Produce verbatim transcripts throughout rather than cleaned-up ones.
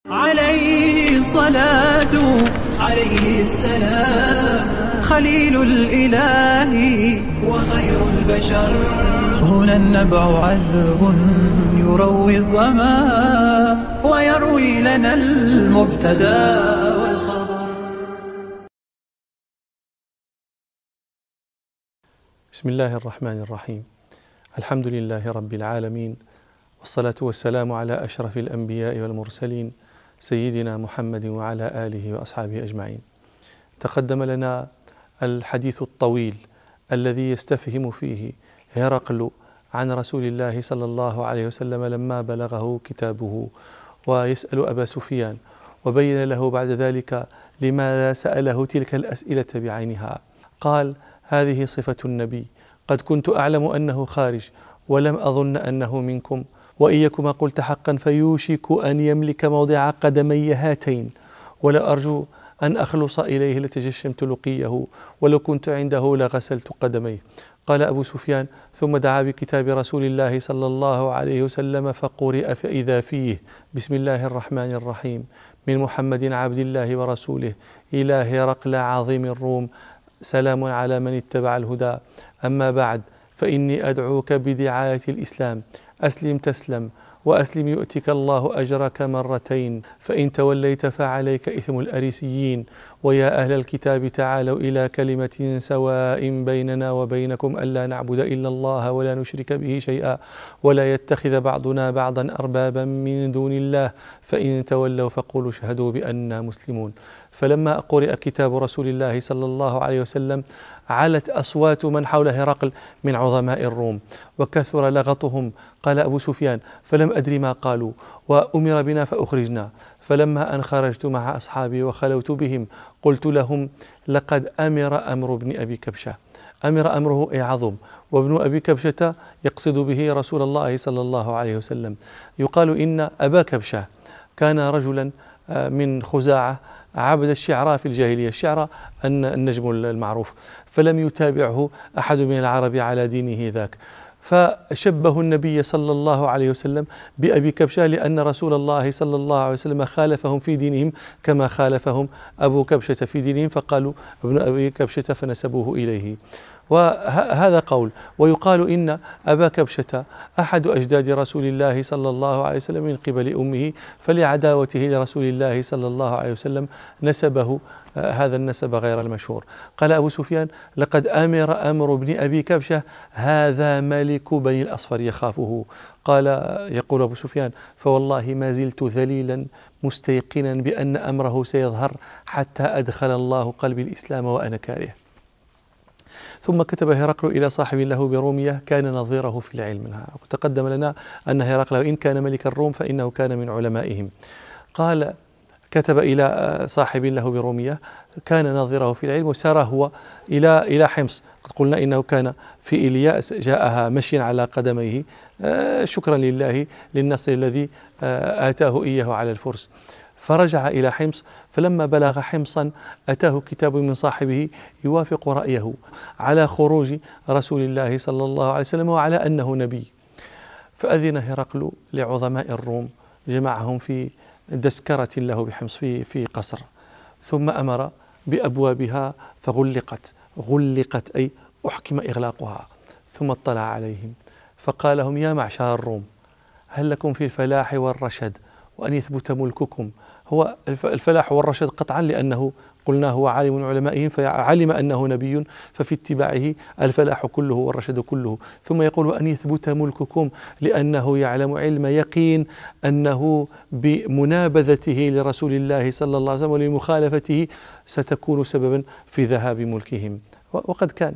عليه الصلاة عليه السلام خليل الإله وخير البشر. هنا النبع عذب يروي الظما ويروي لنا المبتدى والخبر. بسم الله الرحمن الرحيم. الحمد لله رب العالمين، والصلاة والسلام على أشرف الأنبياء والمرسلين سيدنا محمد وعلى آله وأصحابه أجمعين. تقدم لنا الحديث الطويل الذي يستفهم فيه هرقل عن رسول الله صلى الله عليه وسلم لما بلغه كتابه، ويسأل أبا سفيان، وبين له بعد ذلك لماذا سأله تلك الأسئلة بعينها. قال: هذه صفة النبي، قد كنت أعلم أنه خارج ولم أظن أنه منكم، وإيكما قلت حقا فيوشك أن يملك موضع قدمي هاتين، ولا أرجو أن أخلص إليه لتجشمت لقيه، ولو كنت عنده لغسلت قدميه. قال أبو سفيان: ثم دعا بكتاب رسول الله صلى الله عليه وسلم فقرئ فإذا فيه: بسم الله الرحمن الرحيم، من محمد عبد الله ورسوله إلى هرقل عظيم الروم، سلام على من اتبع الهدى، أما بعد، فإني أدعوك بدعاية الإسلام، أسلم تسلم، وأسلم يؤتك الله أجرك مرتين، فإن توليت فعليك إثم الأريسيين. ويا أهل الكتاب تعالوا إلى كلمة سواء بيننا وبينكم ألا نعبد إلا الله ولا نشرك به شيئا ولا يتخذ بعضنا بعضا أربابا من دون الله، فإن تولوا فقولوا اشهدوا بأننا مسلمون. فلما قرئ كتاب رسول الله صلى الله عليه وسلم علت أصوات من حول هرقل من عظماء الروم وكثر لغطهم. قال أبو سفيان: فلم أدري ما قالوا، وأمر بنا فأخرجنا، فلما أن خرجت مع أصحابي وخلوت بهم قلت لهم: لقد أمر أمر ابن أبي كبشة. أمر أمره أي عظم، وابن أبي كبشة يقصد به رسول الله صلى الله عليه وسلم. يقال إن أبا كبشة كان رجلا من خزاعة عبد الشعراء في الجاهلية. الشعراء النجم المعروف، فلم يتابعه أحد من العرب على دينه ذاك، فشبه النبي صلى الله عليه وسلم بأبي كبشة، لأن رسول الله صلى الله عليه وسلم خالفهم في دينهم كما خالفهم أبو كبشة في دينهم، فقالوا ابن أبي كبشة فنسبوه إليه. وهذا قول. ويقال إن أبا كبشة أحد أجداد رسول الله صلى الله عليه وسلم من قبل أمه، فلعداوته لرسول الله صلى الله عليه وسلم نسبه هذا النسب غير المشهور. قال أبو سفيان: لقد أمر أمر ابن أبي كبشة، هذا ملك بني الأصفر يخافه. قال يقول أبو سفيان: فوالله ما زلت ذليلا مستيقنا بأن أمره سيظهر حتى أدخل الله قلبي الإسلام وأنا كاره. ثم كتب هرقل إلى صاحب له برومية كان نظيره في العلم. وتقدم لنا أن هرقل إن كان ملك الروم فإنه كان من علمائهم. قال: كتب إلى صاحب له برومية كان نظيره في العلم، وسار هو إلى إلى حمص. قد قلنا إنه كان في إلياس، جاءها مشيا على قدميه شكرا لله للنصر الذي آتاه إياه على الفرس. فرجع إلى حمص، فلما بلغ حمصا أتاه كتاب من صاحبه يوافق رأيه على خروج رسول الله صلى الله عليه وسلم وعلى أنه نبي. فأذن هرقل لعظماء الروم، جمعهم في دسكرة له بحمص في في قصر، ثم أمر بأبوابها فغلقت. غلقت أي أحكم إغلاقها. ثم اطلع عليهم فقال لهم: يا معشر الروم، هل لكم في الفلاح والرشد وأن يثبت ملككم؟ هو الفلاح والرشد قطعا، لأنه قلنا هو عالم من علمائهم فعلم أنه نبي، ففي اتباعه الفلاح كله والرشد كله. ثم يقول: أن يثبت ملككم، لأنه يعلم علم يقين أنه بمنابذته لرسول الله صلى الله عليه وسلم ولمخالفته ستكون سببا في ذهاب ملكهم، وقد كان.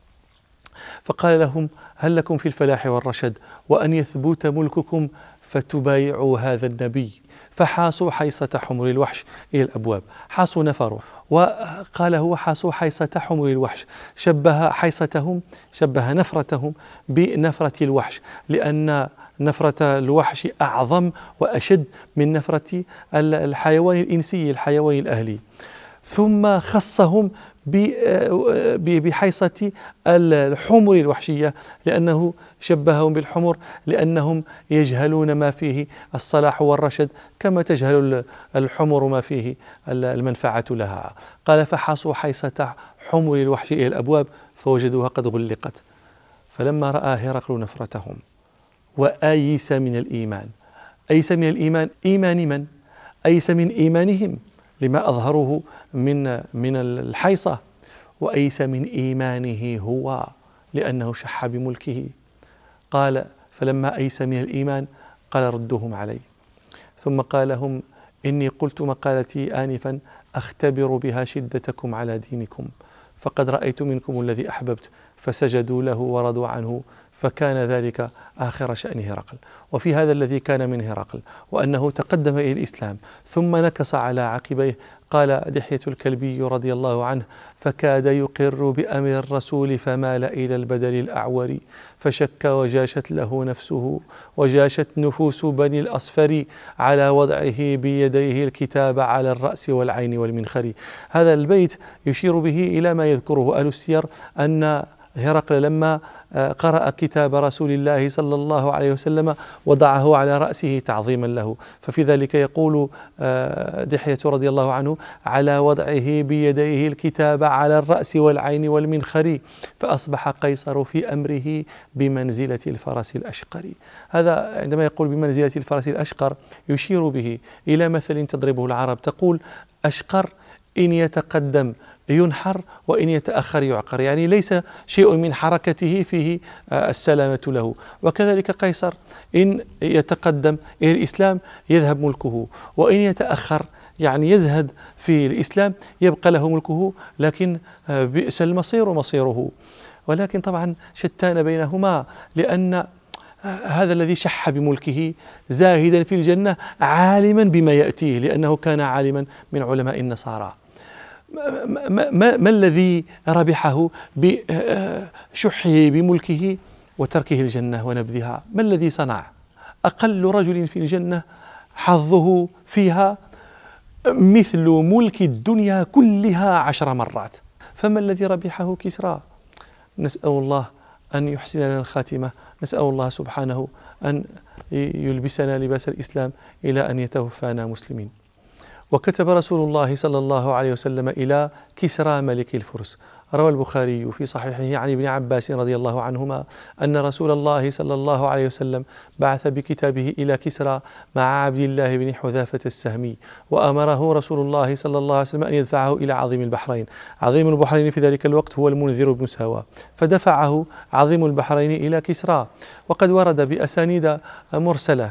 فقال لهم: هل لكم في الفلاح والرشد وأن يثبت ملككم فتبايعوا هذا النبي؟ فحاصوا حيصة حمر الوحش إلى الأبواب. حاصوا نفروا، وقال هو: حاصوا حيصة حمر الوحش. شبه حيصتهم، شبه نفرتهم بنفرة الوحش، لأن نفرة الوحش أعظم وأشد من نفرة الحيوان الإنسي، الحيوان الأهلي. ثم خصهم بحيصة الحمر الوحشية، لأنه شبههم بالحمر لأنهم يجهلون ما فيه الصلاح والرشد كما تجهل الحمر ما فيه المنفعة لها. قال فحصوا حيصة حمر الوحش إلى الأبواب فوجدوها قد غلقت. فلما رأى هرقل نفرتهم وآيس من الإيمان، أيس من الإيمان، إيمان من؟ أيس من إيمانهم لما أظهروه من من الحيصة، وأيس من إيمانه هو لأنه شح بملكه. قال فلما أيس من الإيمان قال ردوهم علي، ثم قال لهم إني قلت مقالتي آنفا أختبر بها شدتكم على دينكم، فقد رأيت منكم الذي أحببت، فسجدوا له ورضوا عنه، فكان ذلك آخر شأن هرقل. وفي هذا الذي كان من هرقل وأنه تقدم إلى الإسلام ثم نكص على عقبيه. قال دحية الكلبي رضي الله عنه فكاد يقر بأمر الرسول فمال إلى البدل الأعور، فشك وجاشت له نفسه وجاشت نفوس بني الأصفر على وضعه بيديه الكتاب على الرأس والعين والمنخر. هذا البيت يشير به إلى ما يذكره أهل السير أن هرقل لما قرأ كتاب رسول الله صلى الله عليه وسلم وضعه على رأسه تعظيما له، ففي ذلك يقول دحية رضي الله عنه على وضعه بيديه الكتاب على الرأس والعين والمنخر، فأصبح قيصر في أمره بمنزلة الفرس الأشقر. هذا عندما يقول بمنزلة الفرس الأشقر يشير به إلى مثل تضربه العرب، تقول أشقر إن يتقدم ينحر وإن يتأخر يعقر، يعني ليس شيء من حركته فيه السلامة له. وكذلك قيصر إن يتقدم إلى الإسلام يذهب ملكه، وإن يتأخر يعني يزهد في الإسلام يبقى له ملكه، لكن بئس المصير مصيره. ولكن طبعا شتان بينهما، لأن هذا الذي شح بملكه زاهدا في الجنة عالما بما يأتيه، لأنه كان عالما من علماء النصارى. ما, ما, ما الذي ربحه بشحه بملكه وتركه الجنة ونبذها؟ ما الذي صنع؟ أقل رجل في الجنة حظه فيها مثل ملك الدنيا كلها عشر مرات. فما الذي ربحه؟ كسرى. نسأل الله أن يحسن لنا الخاتمة، نسأل الله سبحانه أن يلبسنا لباس الإسلام إلى أن يتوفانا مسلمين. وكتب رسول الله صلى الله عليه وسلم إلى كسرى ملك الفرس. روى البخاري في صحيحه عن ابن عباس رضي الله عنهما أن رسول الله صلى الله عليه وسلم بعث بكتابه إلى كسرى مع عبد الله بن حذافة السهمي، وأمره رسول الله صلى الله عليه وسلم أن يدفعه إلى عظيم البحرين. عظيم البحرين في ذلك الوقت هو المنذر بن سهوى، فدفعه عظيم البحرين إلى كسرى. وقد ورد بأسانيد مرسلة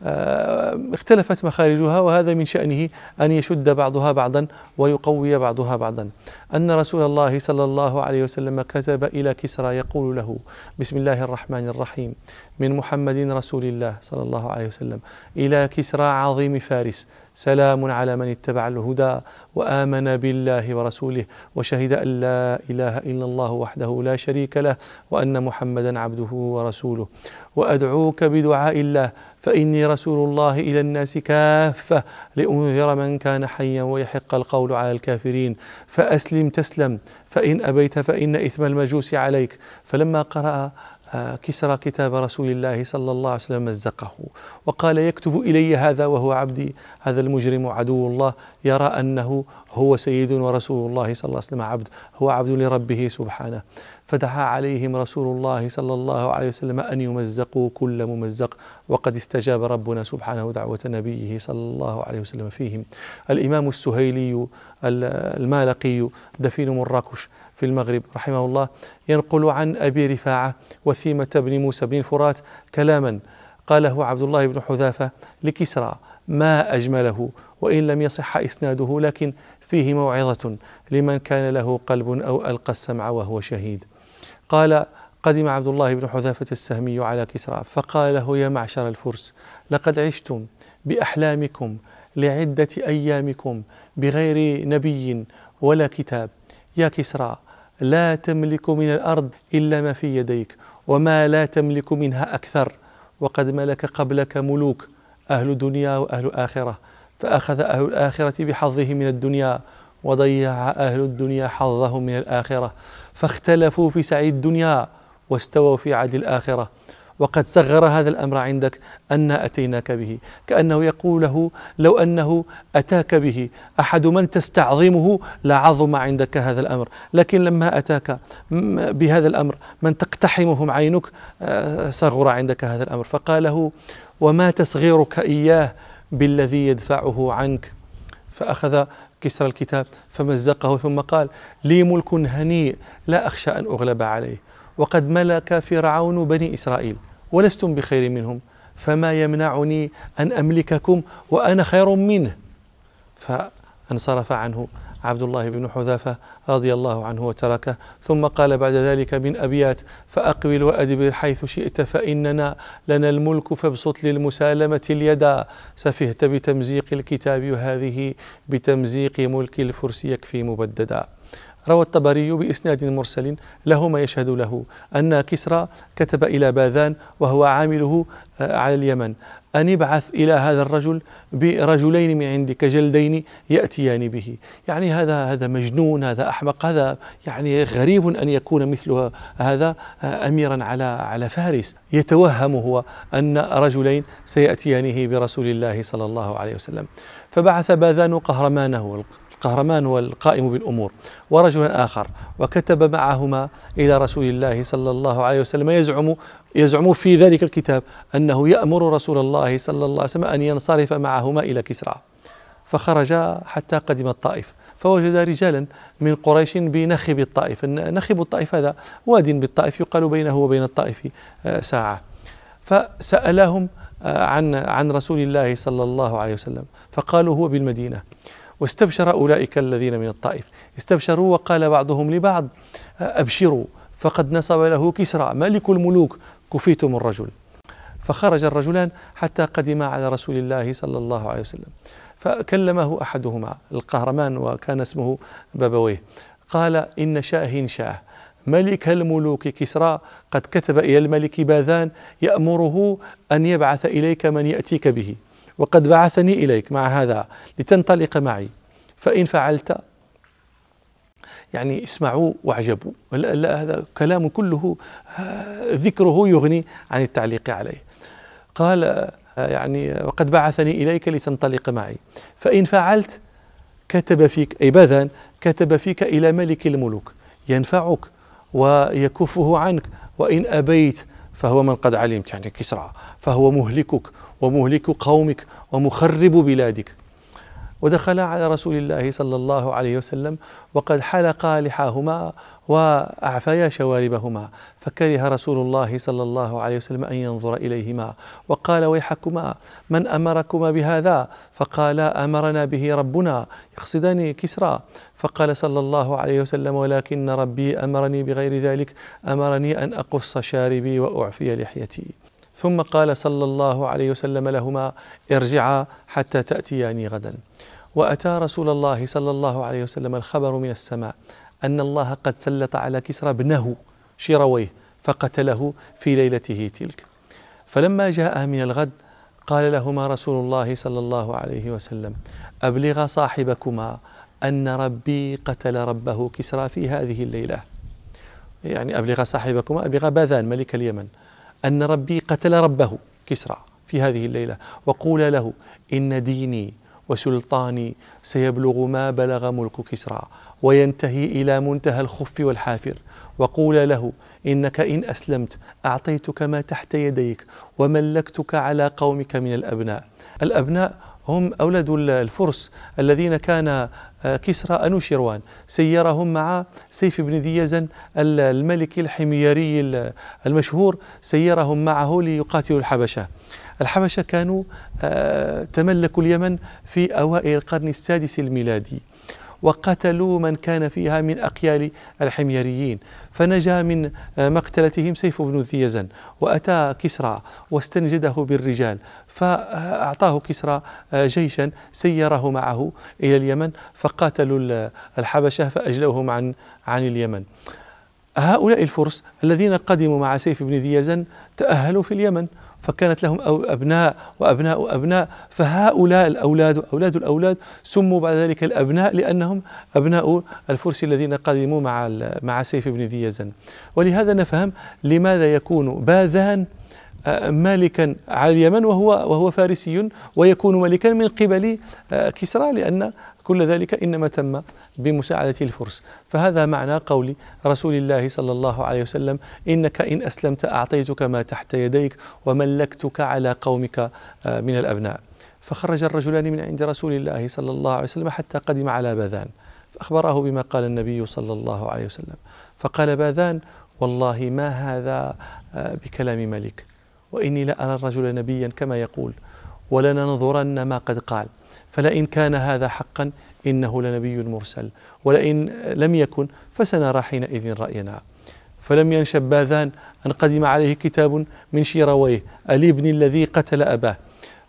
اختلفت مخارجها، وهذا من شأنه أن يشد بعضها بعضا ويقوي بعضها بعضا، أن رسول الله صلى الله عليه وسلم كتب إلى كسرى يقول له: بسم الله الرحمن الرحيم، من محمد رسول الله صلى الله عليه وسلم إلى كسرى عظيم فارس، سلام على من اتبع الهدى وآمن بالله ورسوله وشهد أن لا إله إلا الله وحده لا شريك له وأن محمدا عبده ورسوله، وأدعوك بدعاء الله فإني رسول الله إلى الناس كافة لأنذر من كان حيا ويحق القول على الكافرين، فأسلم تسلم، فإن أبيت فإن إثم المجوس عليك. فلما قرأ كسرى كتاب رسول الله صلى الله عليه وسلم مزقه وقال: يكتب إلي هذا وهو عبدي، هذا المجرم عدو الله يرى أنه هو سيد ورسول الله صلى الله عليه وسلم عبد، هو عبد لربه سبحانه. فدعا عليهم رسول الله صلى الله عليه وسلم أن يمزقوا كل ممزق، وقد استجاب ربنا سبحانه دعوة نبيه صلى الله عليه وسلم فيهم. الإمام السهيلي المالقي دفين مراكش في المغرب رحمه الله ينقل عن أبي رفاعة وثيمة بن موسى بن الفرات كلاما قاله عبد الله بن حذافة لكسرى ما أجمله، وإن لم يصح إسناده لكن فيه موعظة لمن كان له قلب أو ألقى السمع وهو شهيد. قال: قدم عبد الله بن حذافة السهمي على كسرى فقال له: يا معشر الفرس، لقد عشتم بأحلامكم لعدة أيامكم بغير نبي ولا كتاب. يا كسرى، لا تملك من الأرض إلا ما في يديك، وما لا تملك منها أكثر، وقد ملك قبلك ملوك أهل دنيا وأهل آخرة، فأخذ أهل الآخرة بحظه من الدنيا وضيع أهل الدنيا حظهم من الآخرة، فاختلفوا في سعي الدنيا واستووا في عدل الآخرة. وقد صغر هذا الأمر عندك أن أتيناك به، كأنه يقول له لو أنه أتاك به أحد من تستعظمه لعظم عندك هذا الأمر، لكن لما أتاك بهذا الأمر من تقتحمهم عينك صغر عندك هذا الأمر. فقال له وما تصغيرك إياه بالذي يدفعه عنك. فأخذ كسرى الكتاب فمزقه ثم قال لي ملك هنيء لا أخشى أن أغلب عليه، وقد ملك فرعون بني إسرائيل ولستم بخير منهم، فما يمنعني أن أملككم وأنا خير منه. فانصرف عنه عبد الله بن حذافة رضي الله عنه وتركه، ثم قال بعد ذلك من أبيات فأقبل وأدبر حيث شئت فإننا لنا الملك فابسط للمسالمة اليدا، سفهت بتمزيق الكتاب وهذه بتمزيق ملك الفرس يكفي مبددا. روى الطبري بإسناد مرسل له ما يشهد له أن كسرى كتب إلى باذان وهو عامله على اليمن أن ابعث إلى هذا الرجل برجلين من عندك جلدين يأتيان به. يعني هذا هذا مجنون، هذا أحمق، هذا يعني غريب أن يكون مثل هذا أميرا على على فارس. يتوهم هو أن رجلين سيأتيانه برسول الله صلى الله عليه وسلم. فبعث باذان قهرمانه، القهرمان هو القائم بالأمور، ورجلا آخر، وكتب معهما إلى رسول الله صلى الله عليه وسلم يزعم يزعم في ذلك الكتاب أنه يأمر رسول الله صلى الله عليه وسلم أن ينصرف معهما إلى كسرى. فخرج حتى قدم الطائف، فوجد رجالا من قريش بنخب الطائف. نخب الطائف هذا واد بالطائف يقال بينه وبين الطائف ساعة. فسألهم عن عن رسول الله صلى الله عليه وسلم، فقالوا هو بالمدينة. واستبشر أولئك الذين من الطائف، استبشروا وقال بعضهم لبعض أبشروا فقد نصب له كسرى ملك الملوك كفيتم الرجل. فخرج الرجلان حتى قدما على رسول الله صلى الله عليه وسلم، فكلمه أحدهما القهرمان وكان اسمه بابويه، قال إن شاه شاه ملك الملوك كسرى قد كتب إلى الملك باذان يأمره أن يبعث إليك من يأتيك به، وقد بعثني إليك مع هذا لتنطلق معي، فإن فعلت يعني اسمعوا واعجبوا. هذا كلام كله ذكره يغني عن التعليق عليه. قال يعني وقد بعثني إليك لتنطلق معي، فإن فعلت كتب فيك أي باذان كتب فيك إلى ملك الملوك ينفعك ويكفه عنك، وإن أبيت فهو من قد علمت يعني كسرى، فهو مهلكك ومهلك قومك ومخرب بلادك. ودخل على رسول الله صلى الله عليه وسلم وقد حلقا لحاهما وأعفيا شواربهما، فكره رسول الله صلى الله عليه وسلم أن ينظر إليهما، وقال ويحكما من أمركما بهذا؟ فقال أمرنا به ربنا، يقصدان كسرى. فقال صلى الله عليه وسلم ولكن ربي أمرني بغير ذلك، أمرني أن أقص شاربي وأعفي لحيتي. ثم قال صلى الله عليه وسلم لهما ارجعا حتى تأتياني غدا. وأتى رسول الله صلى الله عليه وسلم الخبر من السماء أن الله قد سلط على كسرى ابنه شيرويه فقتله في ليلته تلك. فلما جاء من الغد قال لهما رسول الله صلى الله عليه وسلم أبلغ صاحبكما أن ربي قتل ربه كسرى في هذه الليلة. يعني أبلغ صاحبكما أبلغ باذان ملك اليمن أن ربي قتل ربه كسرى في هذه الليلة، وقول له إن ديني وسلطاني سيبلغ ما بلغ ملك كسرى وينتهي إلى منتهى الخف والحافر، وقول له إنك إن أسلمت أعطيتك ما تحت يديك وملكتك على قومك من الأبناء. الأبناء هم أولاد الفرس الذين كان كسرى أنوشروان سيرهم مع سيف بن ذي يزن الملك الحميري المشهور، سيرهم معه ليقاتلوا الحبشة. الحبشة كانوا تملكوا اليمن في أوائل القرن السادس الميلادي، وقتلوا من كان فيها من أقيال الحميريين، فنجا من مقتلتهم سيف بن ذي يزن، وأتى كسرى واستنجده بالرجال، فأعطاه كسرى جيشا سيره معه إلى اليمن، فقاتلوا الحبشة فأجلوهم عن عن اليمن. هؤلاء الفرس الذين قدموا مع سيف بن ذي يزن تأهلوا في اليمن، فكانت لهم أبناء وأبناء أبناء، فهؤلاء الأولاد أولاد الأولاد سموا بعد ذلك الأبناء لأنهم أبناء الفرس الذين قدموا مع مع سيف بن ذي يزن. ولهذا نفهم لماذا يكون باذان مالكا على اليمن وهو وهو فارسي، ويكون ملكا من قبل كسرى، لأن كل ذلك إنما تم بمساعدة الفرس. فهذا معنى قول رسول الله صلى الله عليه وسلم: إنك إن أسلمت أعطيتك ما تحت يديك وملكتك على قومك من الأبناء. فخرج الرجلان من عند رسول الله صلى الله عليه وسلم حتى قدم على باذان، فأخبره بما قال النبي صلى الله عليه وسلم. فقال باذان: والله ما هذا بكلام ملك، وإني لأرى الرجل نبيا كما يقول، ولننظرن ما قد قال، فلئن كان هذا حقا إنه لنبي مرسل، ولئن لم يكن فسنرى حينئذ رأينا. فلم ينشب باذان أن قدم عليه كتاب من شيرويه الابن الذي قتل أباه،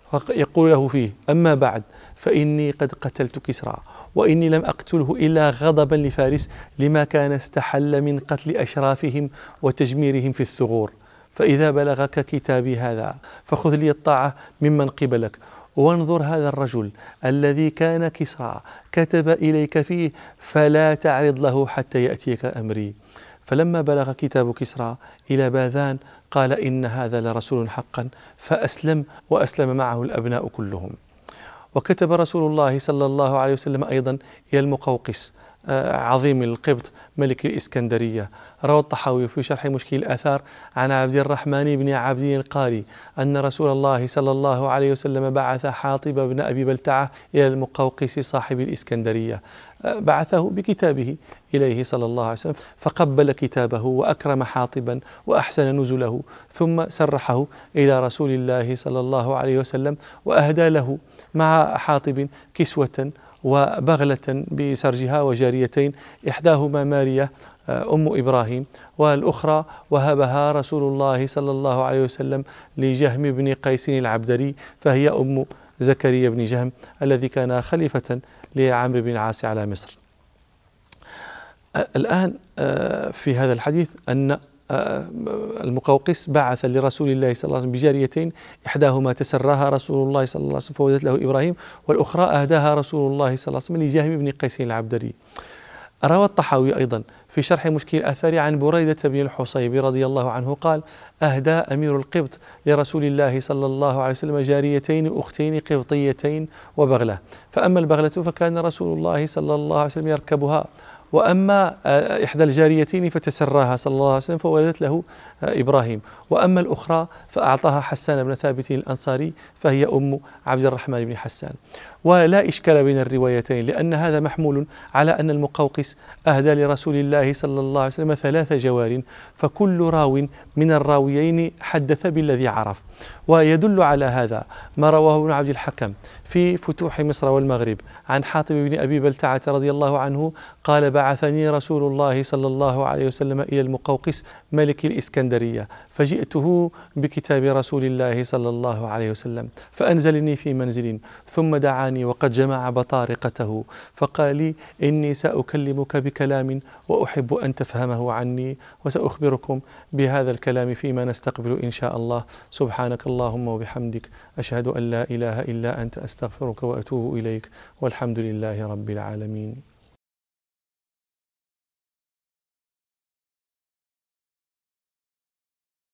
يقول له فيه: أما بعد فإني قد قتلت كسرى، وإني لم أقتله إلا غضبا لفارس لما كان استحل من قتل أشرافهم وتجميرهم في الثغور، فإذا بلغك كتابي هذا فخذ لي الطاعة ممن قبلك، وانظر هذا الرجل الذي كان كسرى كتب إليك فيه، فلا تعرض له حتى يأتيك أمري. فلما بلغ كتاب كسرى إلى باذان قال: إن هذا لرسول حقا، فأسلم، وأسلم معه الأبناء كلهم. وكتب رسول الله صلى الله عليه وسلم أيضا إلى المقوقس عظيم القبط ملك الإسكندرية. روى الطحاوي في شرح مشكل الآثار عن عبد الرحمن بن عبد القاري أن رسول الله صلى الله عليه وسلم بعث حاطب بن أبي بلتعة إلى المقوقس صاحب الإسكندرية، بعثه بكتابه إليه صلى الله عليه وسلم، فقبل كتابه وأكرم حاطبا وأحسن نزله، ثم سرحه إلى رسول الله صلى الله عليه وسلم، وأهدى له مع حاطب كسوة وبغلة بسرجها وجاريتين، إحداهما مارية أم إبراهيم، والأخرى وهبها رسول الله صلى الله عليه وسلم لجهم بن قيس العبدري، فهي أم زكريا بن جهم الذي كان خليفة لعمرو بن العاص على مصر. الآن في هذا الحديث أن المقوقس بعث لرسول الله صلى الله عليه وسلم بجاريتين، إحداهما تسراها رسول الله صلى الله عليه وسلم فولدت له إبراهيم، والأخرى أهداها رسول الله صلى الله عليه وسلم لجهم بن قيس العبدري. روى الطحاوي أيضا في شرح مشكل الآثار عن بريدة بن الحصيب رضي الله عنه قال: أهدى أمير القبط لرسول الله صلى الله عليه وسلم جاريتين أختين قبطيتين وبغلة، فأما البغلة فكان رسول الله صلى الله عليه وسلم يركبها، وأما إحدى الجاريتين فتسراها صلى الله عليه وسلم فولدت له إبراهيم، وأما الأخرى فأعطاها حسان بن ثابت الأنصاري فهي أم عبد الرحمن بن حسان. ولا إشكال بين الروايتين، لأن هذا محمول على أن المقوقس أهدى لرسول الله صلى الله عليه وسلم ثلاث جوار، فكل راو من الراويين حدث بالذي عرف. ويدل على هذا ما رواه ابن عبد الحكم في فتوح مصر والمغرب عن حاطب بن أبي بلتعة رضي الله عنه قال: بعثني رسول الله صلى الله عليه وسلم إلى المقوقس ملك الإسكندرية، فجئته بكتاب رسول الله صلى الله عليه وسلم، فأنزلني في منزل، ثم دعاني وقد جمع بطارقته، فقال لي: إني سأكلمك بكلام وأحب أن تفهمه عني، وسأخبركم بهذا الكلام فيما نستقبل إن شاء الله. سبحانك اللهم وبحمدك، أشهد أن لا إله إلا أنت، أستغفرك وأتوب إليك، والحمد لله رب العالمين.